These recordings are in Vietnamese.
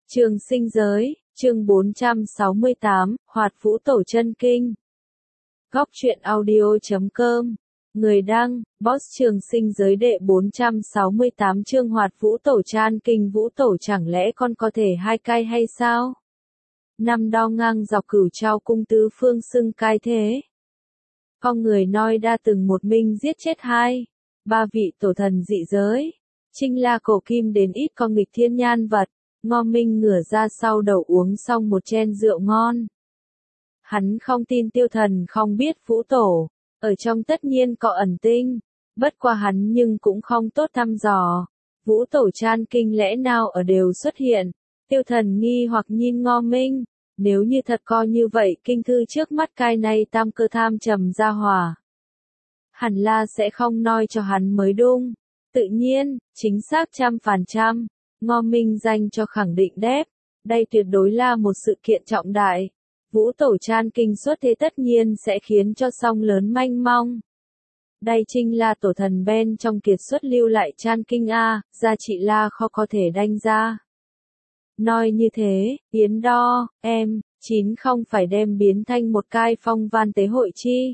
Trường sinh giới, chương 468, Hoạt Vũ Tổ Chân Kinh. Góc truyện audio.com. Người đăng, Boss Trường sinh giới đệ 468 chương Hoạt Vũ Tổ Chan Kinh. Vũ Tổ chẳng lẽ con có thể hai cai hay sao? Năm đo ngang dọc Cửu Trao cung tứ phương xưng cai thế. Con người nói đa từng một mình giết chết hai, ba vị tổ thần dị giới. Trinh La Cổ Kim đến ít con nghịch thiên nhan vật. Ngô Minh ngửa ra sau đầu uống xong một chén rượu ngon. Hắn không tin Tiêu Thần không biết Vũ Tổ, ở trong tất nhiên có ẩn tinh, bất qua hắn nhưng cũng không tốt thăm dò. Vũ Tổ Chan Kinh lẽ nào ở đều xuất hiện, Tiêu Thần nghi hoặc nhìn Ngô Minh, nếu như thật coi như vậy kinh thư trước mắt cai này tam cơ tham trầm ra hỏa. Hẳn là sẽ không nói cho hắn mới đúng, tự nhiên, chính xác 100%. Ngô Minh dành cho khẳng định đáp, đây tuyệt đối là một sự kiện trọng đại. Vũ Tổ Chan Kinh xuất thế tất nhiên sẽ khiến cho song lớn manh mong. Đây chính là tổ thần bên trong kiệt xuất lưu lại Chan Kinh A, giá trị là khó có thể đánh ra. Nói như thế, Yến Đo, em, chín không phải đem biến thành một cai phong văn tế hội chi.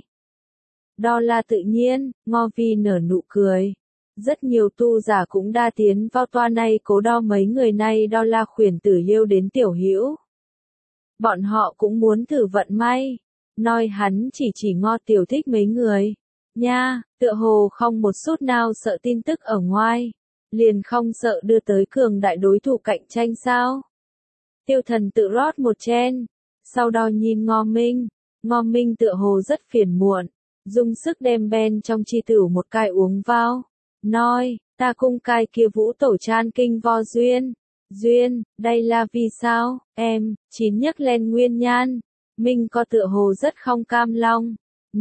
Đó là tự nhiên, Ngô Vi nở nụ cười. Rất nhiều tu giả cũng đa tiến vào toa này cố đo mấy người này đo là khuyển tử yêu đến tiểu hữu. Bọn họ cũng muốn thử vận may. Nói hắn chỉ Ngô tiểu thích mấy người. Nha, tựa hồ không một chút nào sợ tin tức ở ngoài. Liền không sợ đưa tới cường đại đối thủ cạnh tranh sao. Tiêu Thần tự rót một chén. Sau đó nhìn Ngô Minh. Ngô Minh tựa hồ rất phiền muộn. Dùng sức đem bên trong chi tử một cai uống vào. Nói, ta cung cai kia Vũ Tổ Chan Kinh vo duyên. Duyên, đây là vì sao, em, chín nhắc lên nguyên nhan. Minh có tựa hồ rất không cam lòng.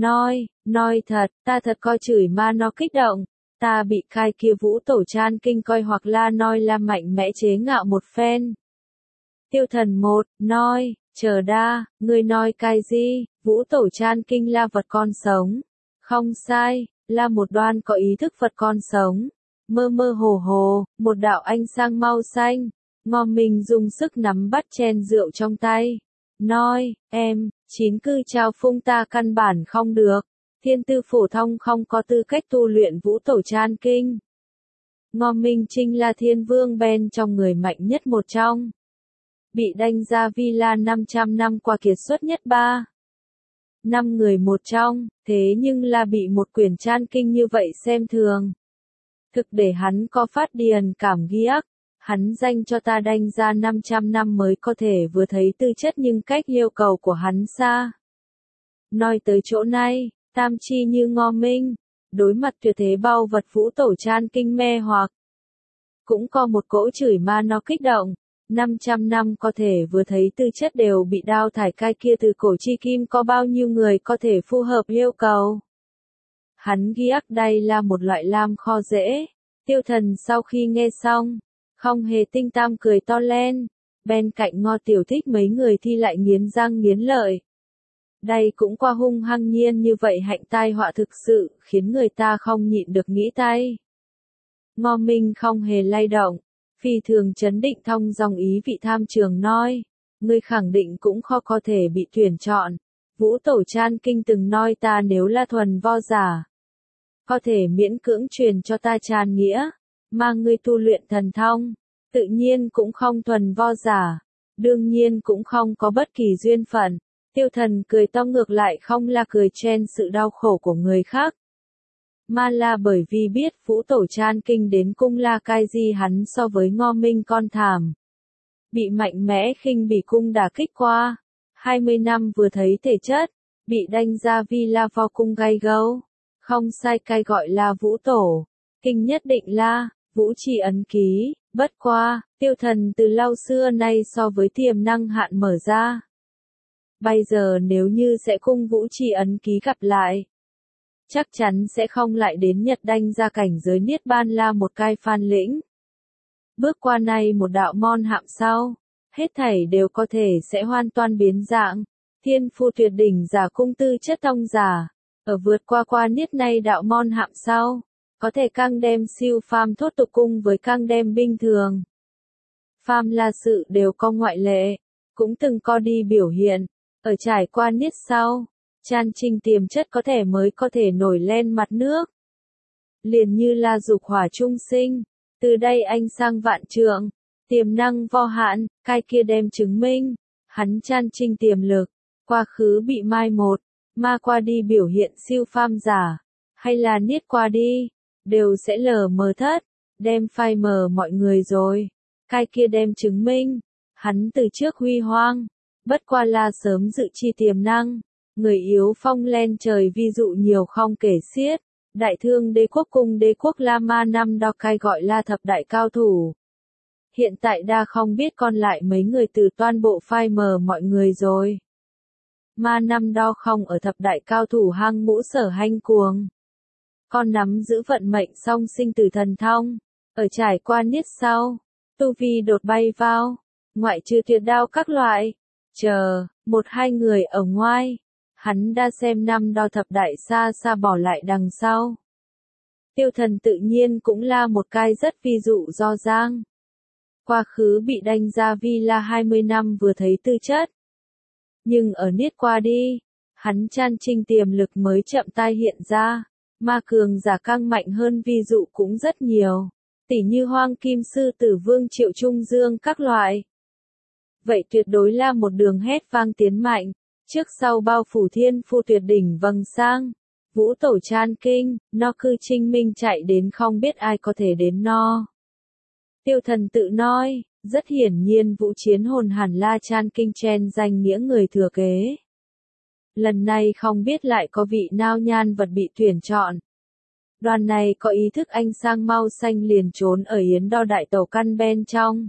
Nói thật, ta thật coi chửi ma nó kích động. Ta bị cai kia Vũ Tổ Chan Kinh coi hoặc là nói là mạnh mẽ chế ngạo một phen. Tiêu Thần một, nói, chờ đa, ngươi nói cai gì, Vũ Tổ Chan Kinh là vật con sống. Không sai. Là một đoan có ý thức vật con sống. Mơ mơ hồ hồ, một đạo ánh sáng màu xanh. Ngô Minh dùng sức nắm bắt chén rượu trong tay. Nói, em, chín cư trao phung ta căn bản không được. Thiên tư phổ thông không có tư cách tu luyện Vũ Tổ Chan Kinh. Ngô Minh chính là thiên vương bên trong người mạnh nhất một trong. Bị đánh ra vì là 500 năm qua kiệt xuất nhất ba. 5 người một trong, thế nhưng là bị một quyển Chan Kinh như vậy xem thường. Thực để hắn có phát điền cảm ghiếc, hắn dành cho ta đánh ra 500 năm mới có thể vừa thấy tư chất nhưng cách yêu cầu của hắn xa. Nói tới chỗ này, tam chi như Ngô Minh, đối mặt tuyệt thế bao vật Vũ Tổ Chan Kinh mê hoặc. Cũng có một cỗ chửi ma nó kích động. 500 năm có thể vừa thấy tư chất đều bị đao thải cai kia từ cổ chi kim có bao nhiêu người có thể phù hợp yêu cầu. Hắn ghi ác đây là một loại lam kho dễ. Tiêu Thần sau khi nghe xong, không hề tinh tam cười to lên. Bên cạnh Ngô tiểu thích mấy người thì lại nghiến răng nghiến lợi. Đây cũng qua hung hăng nhiên như vậy hạnh tai họa thực sự khiến người ta không nhịn được nghĩ tay. Ngô Minh không hề lay động. Phi thường chấn định thông dòng ý vị tham trường nói, ngươi khẳng định cũng khó có thể bị tuyển chọn. Vũ Tổ Chan Kinh từng nói ta nếu là thuần vo giả, có thể miễn cưỡng truyền cho ta Chan nghĩa, mà ngươi tu luyện thần thông, tự nhiên cũng không thuần vo giả, đương nhiên cũng không có bất kỳ duyên phận. Tiêu Thần cười to ngược lại không là cười chen sự đau khổ của người khác. Mà là bởi vì biết Vũ Tổ Chan Kinh đến cung là cái gì hắn so với Ngô Minh con thảm. Bị mạnh mẽ khinh bị cung đả kích qua. 20 năm vừa thấy thể chất. Bị đánh ra vì là vào cung gay gấu. Không sai cái gọi là Vũ Tổ. Kinh nhất định là, Vũ Trì ấn ký. Bất qua, Tiêu Thần từ lâu xưa nay so với tiềm năng hạn mở ra. Bây giờ nếu như sẽ cung Vũ Trì ấn ký gặp lại. Chắc chắn sẽ không lại đến Nhật đánh ra cảnh giới Niết Bàn là một cai phan lĩnh. Bước qua này một đạo môn hạm sau, hết thảy đều có thể sẽ hoàn toàn biến dạng. Thiên phu tuyệt đỉnh giả cung tư chất thông giả, ở vượt qua Niết này đạo môn hạm sau, có thể căng đem siêu phàm thốt tục cung với căng đem bình thường. Pham La Sự đều có ngoại lệ, cũng từng có đi biểu hiện, ở trải qua niết sau, Chan Trinh tiềm chất có thể mới có thể nổi lên mặt nước. Liền như là dục hỏa trung sinh, từ đây anh sang vạn trượng, tiềm năng vô hạn, cái kia đem chứng minh, hắn Chan Trinh tiềm lực, quá khứ bị mai một, ma qua đi biểu hiện siêu phàm giả, hay là niết qua đi, đều sẽ lờ mờ thất, đem phai mờ mọi người rồi. Cái kia đem chứng minh, hắn từ trước huy hoang, bất qua là sớm dự chi tiềm năng, người yếu phong lên trời ví dụ nhiều không kể xiết. Đại thương đế quốc cùng đế quốc La Ma năm đó cai gọi là thập đại cao thủ. Hiện tại đa không biết còn lại mấy người từ toàn bộ phai mờ mọi người rồi. Ma năm đó không ở thập đại cao thủ hang ngũ sở hanh cuồng. Con nắm giữ vận mệnh song sinh tử thần thông, ở trải qua niết sau, tu vi đột bay vào, ngoại trừ tuyệt đao các loại, chờ, một hai người ở ngoài. Hắn đã xem năm đo thập đại xa xa bỏ lại đằng sau. Tiêu Thần tự nhiên cũng là một cái rất ví dụ rõ ràng. Quá khứ bị đánh ra vì là 20 năm vừa thấy tư chất. Nhưng ở niết qua đi, hắn Chan Trinh tiềm lực mới chậm tai hiện ra, ma cường giả căng mạnh hơn ví dụ cũng rất nhiều, tỉ như Hoang Kim Sư Tử Vương Triệu Trung Dương các loại. Vậy tuyệt đối là một đường hét vang tiến mạnh. Trước sau bao phủ thiên phu tuyệt đỉnh vầng sang, vũ tổ Chan Kinh, no cư Trinh Minh chạy đến không biết ai có thể đến no. Tiêu Thần tự nói, rất hiển nhiên vũ chiến hồn hẳn là Chan Kinh chen danh nghĩa người thừa kế. Lần này không biết lại có vị nào nhan vật bị tuyển chọn. Đoàn này có ý thức anh sang mau xanh liền trốn ở yến đo đại tổ căn bên trong.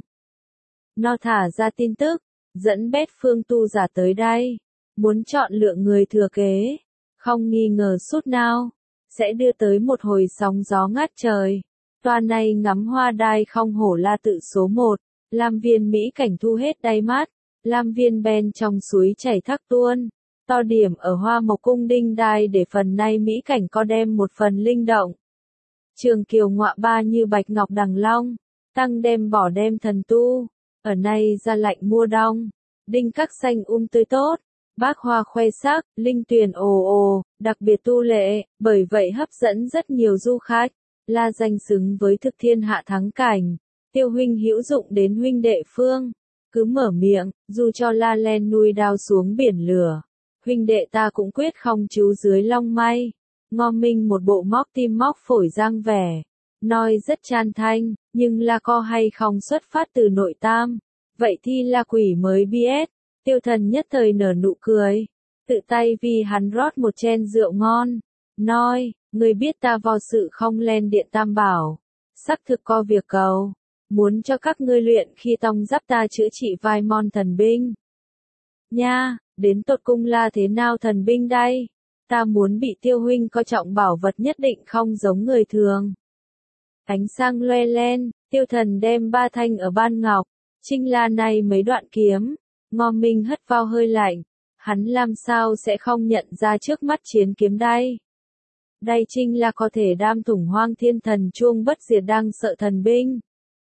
Nó thả ra tin tức, dẫn bét phương tu giả tới đây. Muốn chọn lựa người thừa kế, không nghi ngờ chút nào, sẽ đưa tới một hồi sóng gió ngát trời. Toàn này ngắm hoa đai không hổ là tự số một, Lam Viên Mỹ cảnh thu hết đáy mắt, Lam Viên bên trong suối chảy thác tuôn, to điểm ở Hoa Mộc Cung đinh đai để phần này Mỹ cảnh có đem một phần linh động. Trường kiều ngọa ba như bạch ngọc đằng long, tăng đem bỏ đem thần tu, ở này ra lạnh mua đông, đinh các xanh tươi tốt. Bác hoa khoe sắc, linh tuyền ồ ồ, đặc biệt tu lệ, bởi vậy hấp dẫn rất nhiều du khách, là danh xứng với thực thiên hạ thắng cảnh. Tiêu huynh hữu dụng đến huynh đệ phương, cứ mở miệng, dù cho La Len nuôi đao xuống biển lửa, huynh đệ ta cũng quyết không trú dưới long may. Ngô Minh một bộ móc tim móc phổi giang vẻ, nói rất chan thanh, nhưng là co hay không xuất phát từ nội tam, vậy thì là quỷ mới biết. Tiêu Thần nhất thời nở nụ cười, tự tay vì hắn rót một chén rượu ngon, nói, người biết ta vào sự không lên điện tam bảo, xác thực có việc cầu, muốn cho các ngươi luyện khi tông giáp ta chữa trị vài món thần binh. Nha, đến tột cung là thế nào thần binh đây? Ta muốn bị Tiêu huynh có trọng bảo vật nhất định không giống người thường. Ánh sang loe lên, Tiêu Thần đem ba thanh ở ban ngọc, trinh la này mấy đoạn kiếm. Ngô Minh hất vào hơi lạnh, hắn làm sao sẽ không nhận ra trước mắt chiến kiếm đây. Đây chính là có thể đam thủng Hoang Thiên Thần chuông bất diệt đang sợ thần binh.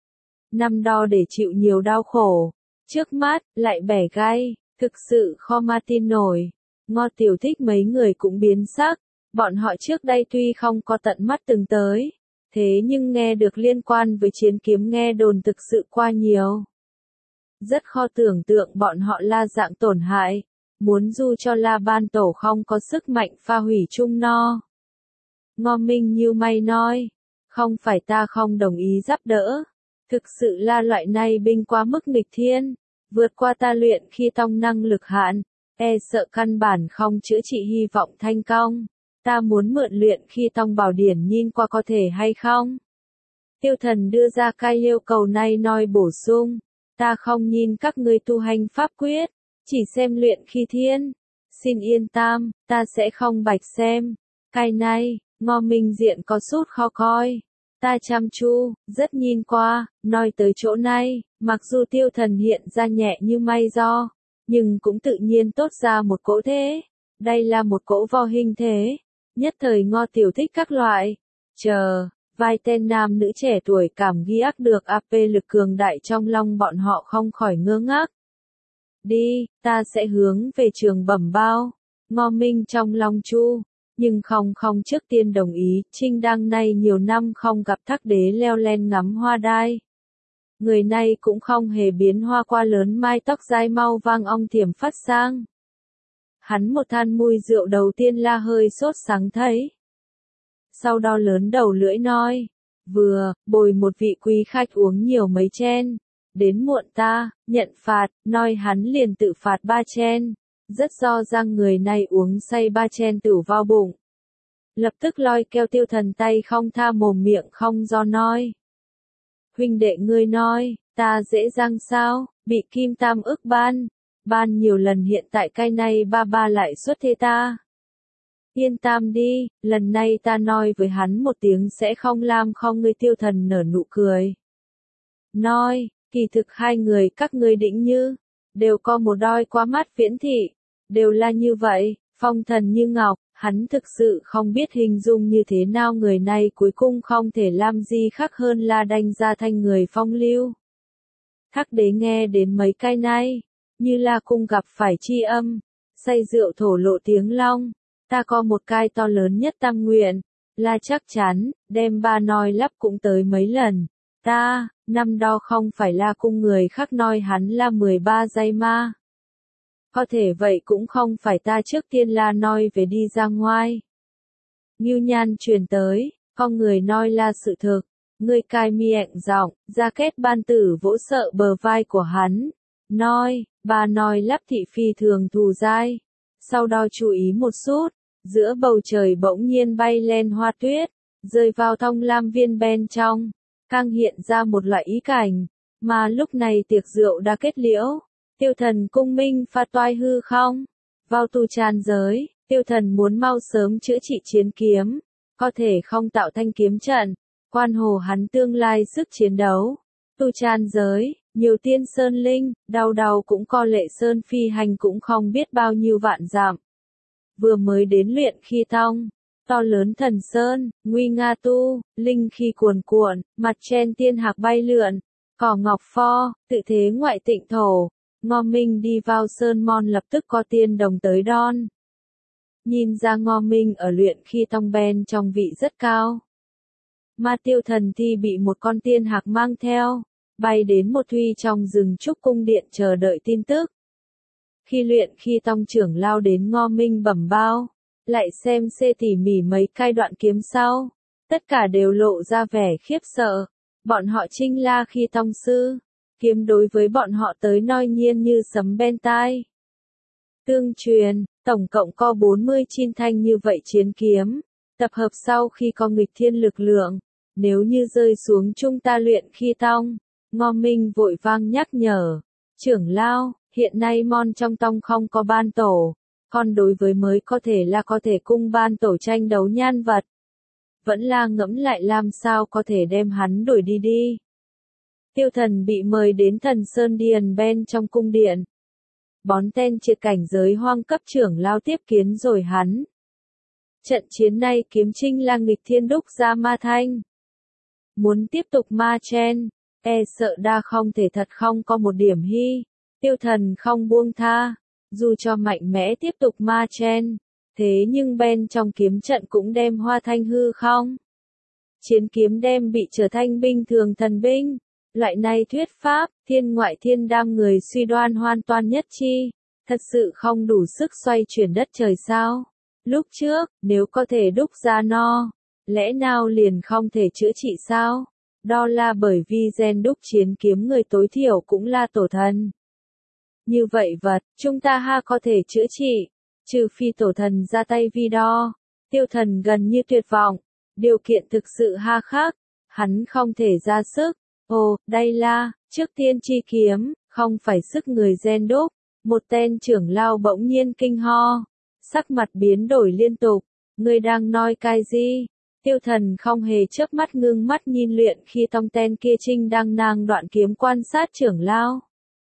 Năm đó để chịu nhiều đau khổ, trước mắt, lại bẻ gai, thực sự khó mà tin nổi. Ngô Tiểu Thích mấy người cũng biến sắc, bọn họ trước đây tuy không có tận mắt từng tới, thế nhưng nghe được liên quan với chiến kiếm nghe đồn thực sự qua nhiều. Rất khó tưởng tượng bọn họ la dạng tổn hại, muốn dù cho La Ban Tổ không có sức mạnh pha hủy chung no. Ngô Minh như mày nói, không phải ta không đồng ý giúp đỡ, thực sự là loại này binh quá mức nghịch thiên, vượt qua ta luyện khi tông năng lực hạn, e sợ căn bản không chữa trị hy vọng thành công, ta muốn mượn luyện khi tông bảo điển nhìn qua có thể hay không. Tiêu Thần đưa ra cái yêu cầu này nói bổ sung. Ta không nhìn các ngươi tu hành pháp quyết, chỉ xem luyện khi thiên. Xin yên tâm, ta sẽ không bạch xem. Cái này, Ngô Minh diện có chút khó coi. Ta chăm chú, rất nhìn qua, nói tới chỗ này, mặc dù Tiêu Thần hiện ra nhẹ như mây gió, nhưng cũng tự nhiên tốt ra một cỗ thế. Đây là một cỗ vo hình thế. Nhất thời Ngô Tiểu Thích các loại. Chờ, Vài tên nam nữ trẻ tuổi cảm giác được AP lực cường đại trong lòng bọn họ không khỏi ngơ ngác. Đi, ta sẽ hướng về trường bẩm bao. Ngô Minh trong lòng chu, nhưng không trước tiên đồng ý, Trinh Đăng nay nhiều năm không gặp Thác Đế leo lên ngắm hoa đai. Người này cũng không hề biến hoa qua lớn, mai tóc dai mau vang ong thiểm phát sang. Hắn một than mùi rượu đầu tiên là hơi sốt sáng thấy. Sau đó lớn đầu lưỡi nói, vừa, bồi một vị quý khách uống nhiều mấy chén, đến muộn ta, nhận phạt, nói hắn liền tự phạt 3 chén, rất do rằng người này uống say 3 chén tử vào bụng. Lập tức lôi keo Tiêu Thần tay không tha mồm miệng không do nói. Huynh đệ ngươi nói, ta dễ dàng sao, bị Kim Tam ức ban nhiều lần, hiện tại cái này ba lại xuất thế ta. Yên tâm đi, lần này ta nói với hắn một tiếng sẽ không làm không ngươi. Tiêu Thần nở nụ cười. Nói, kỳ thực hai người các ngươi định như, đều có một đôi quá mắt viễn thị, đều là như vậy, phong thần như ngọc, hắn thực sự không biết hình dung như thế nào người này cuối cùng không thể làm gì khác hơn là đánh ra thành người phong lưu. Thác Đế nghe đến mấy cái này, như là cùng gặp phải tri âm, say rượu thổ lộ tiếng long. Ta có một cái to lớn nhất tâm nguyện, là chắc chắn, đem ba nói lắp cũng tới mấy lần. Ta, năm đó không phải là cung người khác nói hắn là 13 giây ma. Có thể vậy cũng không phải ta trước tiên là nói về đi ra ngoài. Ngưu Nhan truyền tới, con người nói là sự thực. Người cai miệng giọng, ra kết ban tử vỗ sợ bờ vai của hắn. Nói, ba nói lắp thị phi thường thù dai. Sau đó chú ý một chút, giữa bầu trời bỗng nhiên bay lên hoa tuyết, rơi vào thông lam viên bên trong, càng hiện ra một loại ý cảnh, mà lúc này tiệc rượu đã kết liễu. Tiêu Thần cung minh pha toai hư không, vào tu tràn giới, Tiêu Thần muốn mau sớm chữa trị chiến kiếm, có thể không tạo thanh kiếm trận, quan hồ hắn tương lai sức chiến đấu. Tu tràn giới, nhiều tiên sơn linh, đầu cũng co lệ sơn phi hành cũng không biết bao nhiêu vạn dặm. Vừa mới đến luyện khi tông, to lớn thần sơn, nguy nga tu, linh khi cuồn cuộn, mặt trên tiên hạc bay lượn, cỏ ngọc pho, tự thế ngoại tịnh thổ. Ngô Minh đi vào sơn môn lập tức có tiên đồng tới đón. Nhìn ra Ngô Minh ở luyện khi tông bên trong vị rất cao. Mà Tiêu Thần thì bị một con tiên hạc mang theo, bay đến một thuy trong rừng trúc cung điện chờ đợi tin tức. Khi luyện khi tông trưởng lao đến Ngô Minh bẩm báo, lại xem xê tỉ mỉ mấy cái đoạn kiếm sau, tất cả đều lộ ra vẻ khiếp sợ. Bọn họ Trinh La khi tông sư, kiếm đối với bọn họ tới nói nhiên như sấm bên tai. Tương truyền, tổng cộng có 49 thanh như vậy chiến kiếm, tập hợp sau khi có nghịch thiên lực lượng, nếu như rơi xuống chúng ta luyện khi tông. Ngô Minh vội vang nhắc nhở, trưởng lao, hiện nay môn trong tông không có ban tổ, còn đối với mới có thể cung ban tổ tranh đấu nhan vật. Vẫn là ngẫm lại làm sao có thể đem hắn đổi đi. Tiêu Thần bị mời đến Thần Sơn Điền bên trong cung điện. Bón tên triệt cảnh giới hoang cấp trưởng lao tiếp kiến rồi hắn. Trận chiến này kiếm trinh là nghịch thiên đúc ra ma thanh. Muốn tiếp tục ma chen, sợ đa không thể thật không có một điểm hy. Tiêu Thần không buông tha, dù cho mạnh mẽ tiếp tục ma chen, thế nhưng bên trong kiếm trận cũng đem hoa thanh hư không. Chiến kiếm đem bị trở thành bình thường thần binh. Loại này thuyết pháp, thiên ngoại thiên đam người suy đoan hoàn toàn nhất chi, thật sự không đủ sức xoay chuyển đất trời sao. Lúc trước, nếu có thể đúc ra no, lẽ nào liền không thể chữa trị sao? Đó là bởi vì gen đúc chiến kiếm người tối thiểu cũng là tổ thần. Như vậy vật, chúng ta ha có thể chữa trị, trừ phi tổ thần ra tay vi đo. Tiêu Thần gần như tuyệt vọng, điều kiện thực sự ha khác, hắn không thể ra sức. Ồ, đây là, trước tiên chi kiếm, không phải sức người gen đúc. Một tên trưởng lao bỗng nhiên kinh ho, sắc mặt biến đổi liên tục. Người đang nói cái gì? Tiêu Thần không hề chớp mắt ngưng mắt nhìn luyện khi tông tên kia trinh đang nàng đoạn kiếm quan sát trưởng lao.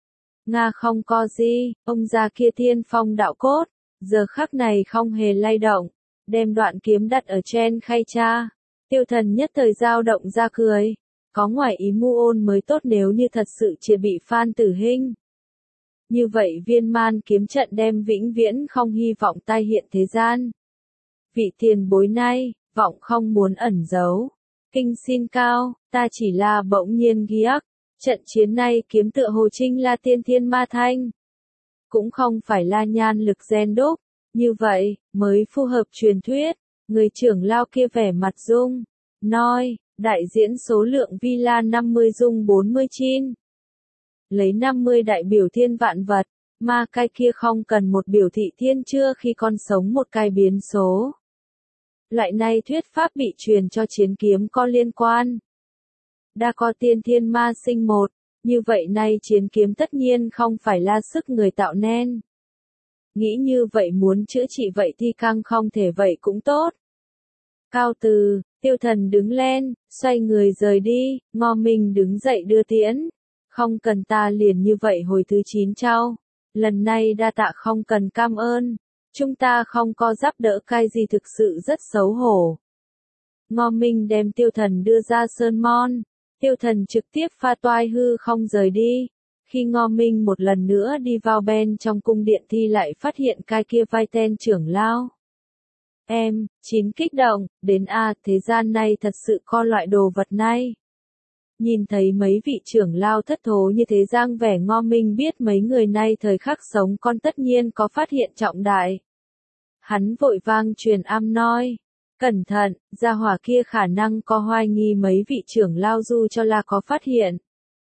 Nga không có gì, ông già kia thiên phong đạo cốt, giờ khắc này không hề lay động, đem đoạn kiếm đặt ở trên khay cha. Tiêu Thần nhất thời dao động ra cười. Có ngoài ý mu ôn mới tốt nếu như thật sự triệt bị Phan Tử Hinh. Như vậy Viên Man kiếm trận đem vĩnh viễn không hy vọng tai hiện thế gian. Vị tiền bối này, vọng không muốn ẩn giấu. Kinh xin cao, ta chỉ là bỗng nhiên ghi ắc. Trận chiến này kiếm tựa hồ trinh là tiên thiên ma thanh. Cũng không phải là nhan lực gen đúc. Như vậy, mới phù hợp truyền thuyết. Người trưởng lao kia vẻ mặt rung. Nói, đại diễn số lượng villa 50 dung 40 chin. Lấy 50 đại biểu thiên vạn vật. Ma cai kia không cần một biểu thị thiên chưa khi còn sống một cái biến số. Loại này thuyết pháp bị truyền cho chiến kiếm có liên quan. Đã có tiên thiên ma sinh một, như vậy nay chiến kiếm tất nhiên không phải là sức người tạo nên. Nghĩ như vậy muốn chữa trị vậy thì càng không thể vậy cũng tốt. Cao từ, Tiêu Thần đứng lên, xoay người rời đi, Ngô Minh đứng dậy đưa tiễn. Không cần ta liền như vậy hồi thứ 9 trao. Lần này đa tạ không cần cam ơn. Chúng ta không có giúp đỡ cái gì thực sự rất xấu hổ. Ngô Minh đem Tiêu Thần đưa ra Sơn Môn. Tiêu Thần trực tiếp pha toai hư không rời đi. Khi Ngô Minh một lần nữa đi vào bên trong cung điện thì lại phát hiện cái kia vai tên trưởng lao. Em, chín kích động, đến thế gian này thật sự có loại đồ vật này. Nhìn thấy mấy vị trưởng lao thất thố như thế giang vẻ Ngô Minh biết mấy người này thời khắc sống con tất nhiên có phát hiện trọng đại. Hắn vội vang truyền âm nói. Cẩn thận, gia hỏa kia khả năng có hoài nghi mấy vị trưởng lao dù cho là có phát hiện.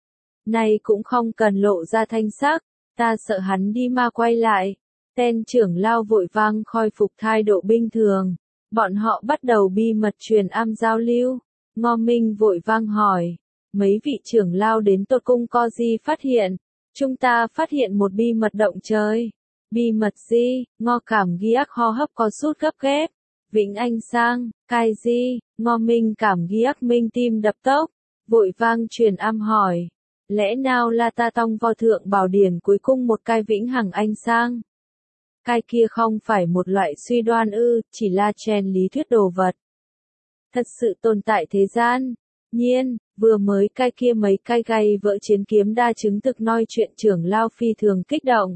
Này cũng không cần lộ ra thanh sắc, ta sợ hắn đi ma quay lại. Tên trưởng lao vội vang khôi phục thái độ bình thường. Bọn họ bắt đầu bi mật truyền âm giao lưu. Ngô Minh vội vang hỏi. Mấy vị trưởng lao đến tột cung có gì phát hiện? Chúng ta phát hiện một bi mật động trời. Bi mật gì? Ngô cảm ghi ác hô hấp có sút gấp ghép. Vĩnh Anh sang, cái gì? Ngô Minh cảm ghi ác minh tim đập tốc. Vội vang truyền âm hỏi. Lẽ nào là ta tông vào thượng bảo điển cuối cùng một cái vĩnh hằng anh sang? Cái kia không phải một loại suy đoan chỉ là chen lý thuyết đồ vật. Thật sự tồn tại thế gian. Nhiên, vừa mới cái kia mấy cái gay vỡ chiến kiếm đa chứng thực nói chuyện trưởng lao phi thường kích động.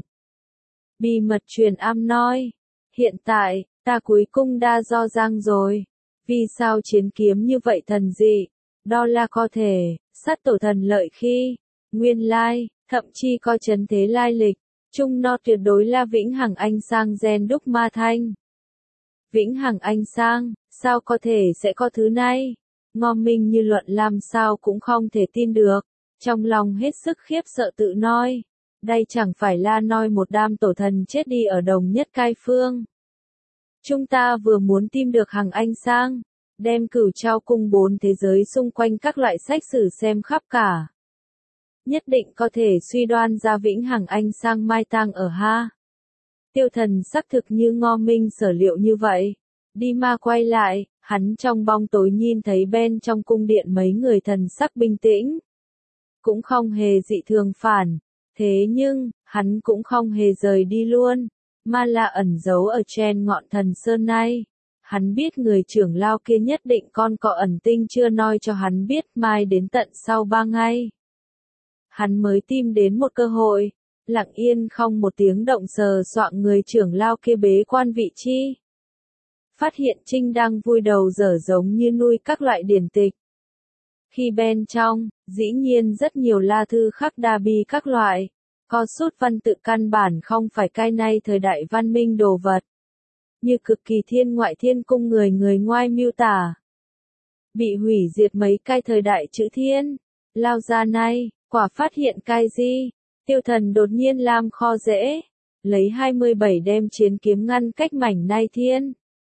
Bí mật truyền âm nói. Hiện tại, ta cuối cùng đã do giang rồi. Vì sao chiến kiếm như vậy thần dị? Đó là có thể, sát tổ thần lợi khi, nguyên lai, thậm chí có chấn thế lai lịch. Chung nó tuyệt đối là vĩnh hằng anh sang gen đúc ma thanh. Vĩnh hằng anh sang, sao có thể sẽ có thứ này? Ngô Minh như luận làm sao cũng không thể tin được. Trong lòng hết sức khiếp sợ tự nói. Đây chẳng phải là nói một đám tổ thần chết đi ở đồng nhất cai phương. Chúng ta vừa muốn tìm được hằng anh sang. Đem cửu trao cung 4 thế giới xung quanh các loại sách sử xem khắp cả. Nhất định có thể suy đoan ra vĩnh hằng anh sang mai tang ở ha. Tiêu Thần xác thực như Ngô Minh sở liệu như vậy. Đi ma quay lại, hắn trong bóng tối nhìn thấy bên trong cung điện mấy người thần sắc bình tĩnh. Cũng không hề dị thường phản. Thế nhưng, hắn cũng không hề rời đi luôn. Mà là ẩn giấu ở trên ngọn thần sơn này. Hắn biết người trưởng lao kia nhất định con có ẩn tinh chưa nói cho hắn biết mai đến tận sau 3 ngày. Hắn mới tìm đến một cơ hội, lặng yên không một tiếng động sờ soạng người trưởng lao kia bế quan vị chi. Phát hiện Trinh đang vui đầu dở giống như nuôi các loại điển tịch. Khi bên trong, dĩ nhiên rất nhiều la thư khắc đa bi các loại, có sút văn tự căn bản không phải cái này thời đại văn minh đồ vật. Như cực kỳ thiên ngoại thiên cung người ngoai miêu tả. Bị hủy diệt mấy cái thời đại chữ thiên, lao ra này. Quả phát hiện cái gì? Tiêu Thần đột nhiên làm kho dễ. Lấy 27 đem chiến kiếm ngăn cách mảnh này thiên.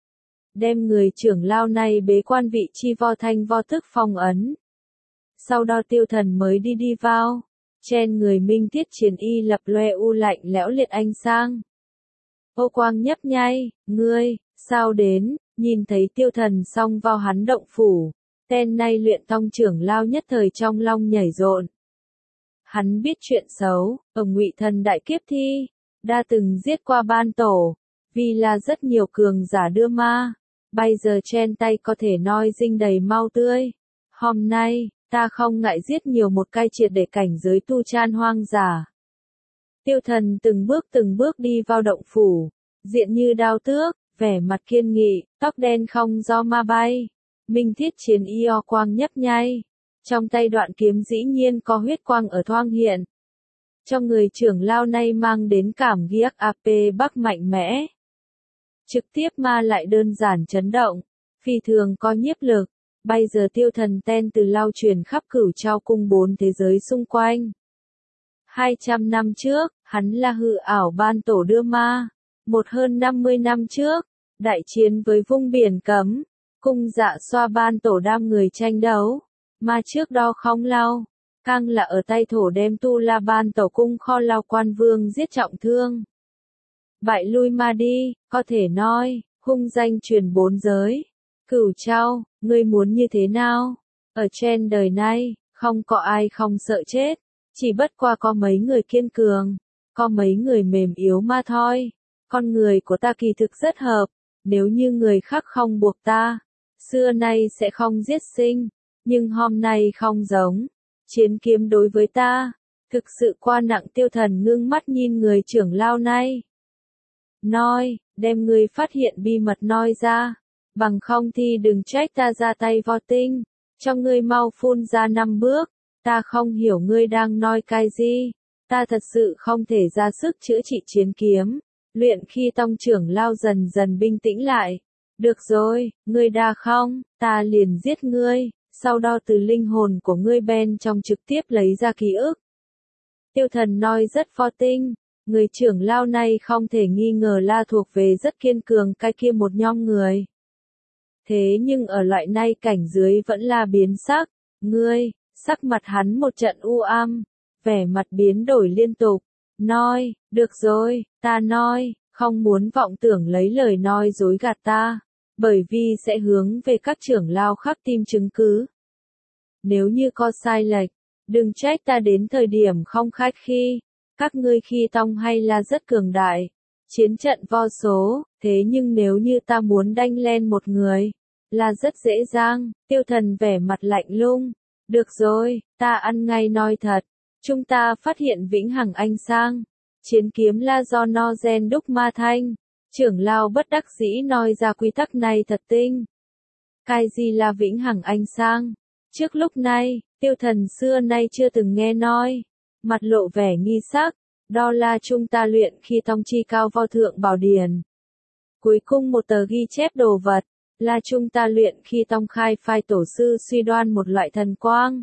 Đem người trưởng lao này bế quan vị chi vo thanh vo tức phong ấn. Sau đó Tiêu Thần mới đi vào. Trên người minh tiết chiến y lập loe u lạnh lẽo liệt ánh sang. Ô quang nhấp nhay, ngươi, sao đến, nhìn thấy Tiêu Thần xong vào hắn động phủ. Tên này luyện tông trưởng lao nhất thời trong long nhảy rộn. Hắn biết chuyện xấu, ở Ngụy Thần đại kiếp thi, đã từng giết qua ban tổ, vì là rất nhiều cường giả đưa ma, Bây giờ trên tay có thể nói dinh đầy mau tươi. Hôm nay, ta không ngại giết nhiều một cai triệt để cảnh giới tu chan hoang dã. Tiêu Thần từng bước đi vào động phủ, diện như đao tước, vẻ mặt kiên nghị, tóc đen không do ma bay. Minh thiết chiến io quang nhấp nháy. Trong tay đoạn kiếm dĩ nhiên có huyết quang ở thoang hiện. Trong người trưởng lao này mang đến cảm giác AP bắc mạnh mẽ. Trực tiếp ma lại đơn giản chấn động, phi thường có nhiếp lực. Bây giờ Tiêu Thần tên từ lao truyền khắp cửu trao cung 4 thế giới xung quanh. 200 năm trước, hắn là hư ảo ban tổ đưa ma. Hơn 50 năm trước, đại chiến với vung biển cấm, cung dạ xoa ban tổ đam người tranh đấu. Mà trước đó không lâu, càng là ở tay thổ đem tu la ban tổ cung kho lao quan vương giết trọng thương. Bại lui ma đi, có thể nói, hung danh truyền 4 giới. Cửu trao, ngươi muốn như thế nào? Ở trên đời này, không có ai không sợ chết. Chỉ bất qua có mấy người kiên cường, có mấy người mềm yếu mà thôi. Con người của ta kỳ thực rất hợp, nếu như người khác không buộc ta, xưa nay sẽ không giết sinh, nhưng hôm nay không giống. Chiến kiếm đối với ta, thực sự quá nặng. Tiêu Thần ngưng mắt nhìn người trưởng lao này. Nói, đem ngươi phát hiện bí mật nói ra, bằng không thì đừng trách ta ra tay vô tình, cho ngươi mau phun ra 5 bước. Ta không hiểu ngươi đang nói cái gì, ta thật sự không thể ra sức chữa trị chiến kiếm. Luyện khi tông trưởng lao dần dần bình tĩnh lại. Được rồi, ngươi đa không, ta liền giết ngươi, sau đó từ linh hồn của ngươi bên trong trực tiếp lấy ra ký ức. Tiêu Thần nói rất vô tinh, người trưởng lao này không thể nghi ngờ là thuộc về rất kiên cường cái kia một nhóm người. Thế nhưng ở loại này cảnh dưới vẫn là biến sắc, ngươi. Sắc mặt hắn một trận u ám, vẻ mặt biến đổi liên tục, nói, được rồi, ta nói, không muốn vọng tưởng lấy lời nói dối gạt ta, bởi vì sẽ hướng về các trưởng lao khác tìm chứng cứ. Nếu như có sai lệch, đừng trách ta đến thời điểm không khách khí, các ngươi khi tông hay là rất cường đại, chiến trận vô số, thế nhưng nếu như ta muốn đánh lên một người, là rất dễ dàng. Tiêu Thần vẻ mặt lạnh lùng. Được rồi, ta ăn ngay nói thật. Chúng ta phát hiện vĩnh hằng ánh sáng. Chiến kiếm là do no gen đúc ma thanh. Trưởng lao bất đắc dĩ nói ra quy tắc này thật tinh. Cái gì là vĩnh hằng ánh sáng? Trước lúc này, Tiêu Thần xưa nay chưa từng nghe nói. Mặt lộ vẻ nghi sắc. Đó là chúng ta luyện khi tông chi cao vô thượng bảo điển. Cuối cùng một tờ ghi chép đồ vật. Là chúng ta luyện khi tông khai phai tổ sư suy đoan một loại thần quang.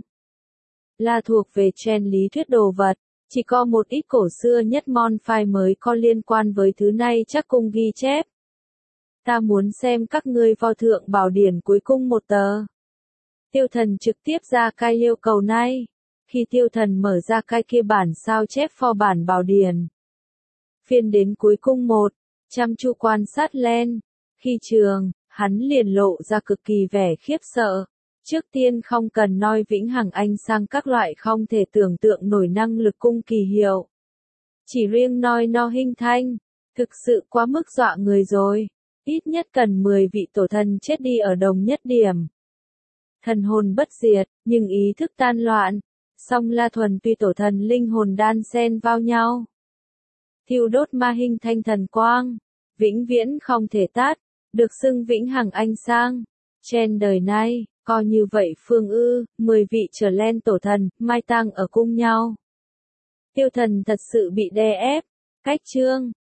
Là thuộc về trên lý thuyết đồ vật, chỉ có một ít cổ xưa nhất môn phái mới có liên quan với thứ này chắc cùng ghi chép. Ta muốn xem các ngươi vô thượng bảo điển cuối cùng một tờ. Tiêu Thần trực tiếp ra cái yêu cầu này. Khi Tiêu Thần mở ra cái kia bản sao chép phò bản bảo điển. Phiên đến cuối cùng một, chăm chú quan sát lên. Khi trường, hắn liền lộ ra cực kỳ vẻ khiếp sợ. Trước tiên không cần nói vĩnh hằng ánh sang các loại không thể tưởng tượng nổi năng lực cung kỳ hiệu. Chỉ riêng nói no hình thanh, thực sự quá mức dọa người rồi. Ít nhất cần 10 vị tổ thần chết đi ở đồng nhất điểm. Thần hồn bất diệt, nhưng ý thức tan loạn. Song là thuần tuy tổ thần linh hồn đan xen vào nhau. Thiêu đốt ma hình thanh thần quang. Vĩnh viễn không thể tát. Được xưng vĩnh hằng ánh sang. Trên đời này, coi như vậy phương 10 vị trở lên tổ thần, mai tang ở cung nhau. Tiêu Thần thật sự bị đè ép. Cách chương.